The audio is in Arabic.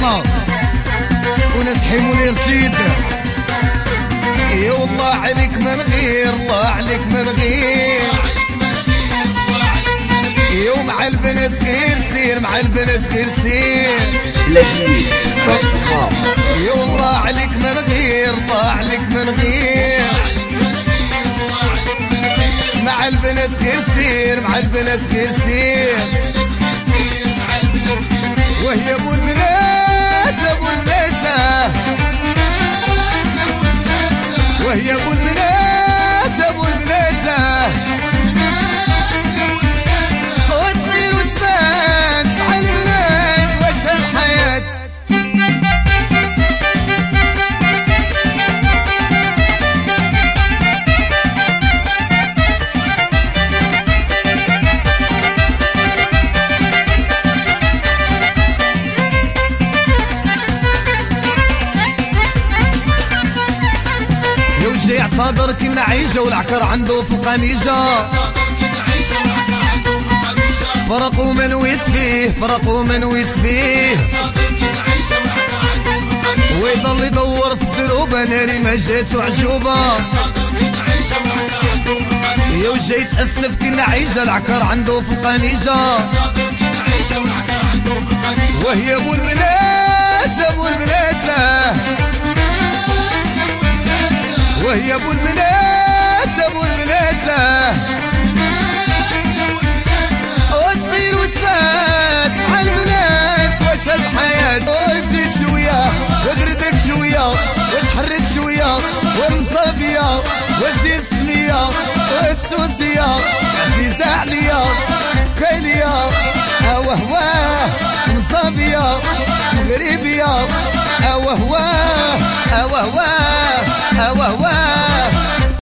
الله وناس حيموني رشيد. يا والله عليك ما نغير، الله عليك ما نغير. يا مع البنات غير سير، مع البنات غير سير. بلادي يا والله عليك ما نغير، الله عليك ما نغير. مع البنات غير سير، مع البنات غير سير. وهي ابو البنات ابو البنات، وهي ابو البنات ابو البنات. وتغير وتبان مع البنات واش الحياة. جاي اعتذر كنا عيجة والعكر عنده في القميجة. فرق ومن ويت فيه، فرق ومن ويت فيه. ويضل يدور في الدروب ناري ما جاتو عجوبة. يا وجاي تأسف كنا عيجة العكر عنده في القميجة. وهي ابو البنات ابو البنات، وهي ابو البنات ابو البنات. وتغير وتفات مع البنات واش الحياة. وتزيد شوية وتردك شوية وتحرك شوية والمصابية وتزيد سمية والسوسية عزيزة عليا كايليا. هوا هواه مصابية مغربية. هوا هواه هوا هواه هوا هواه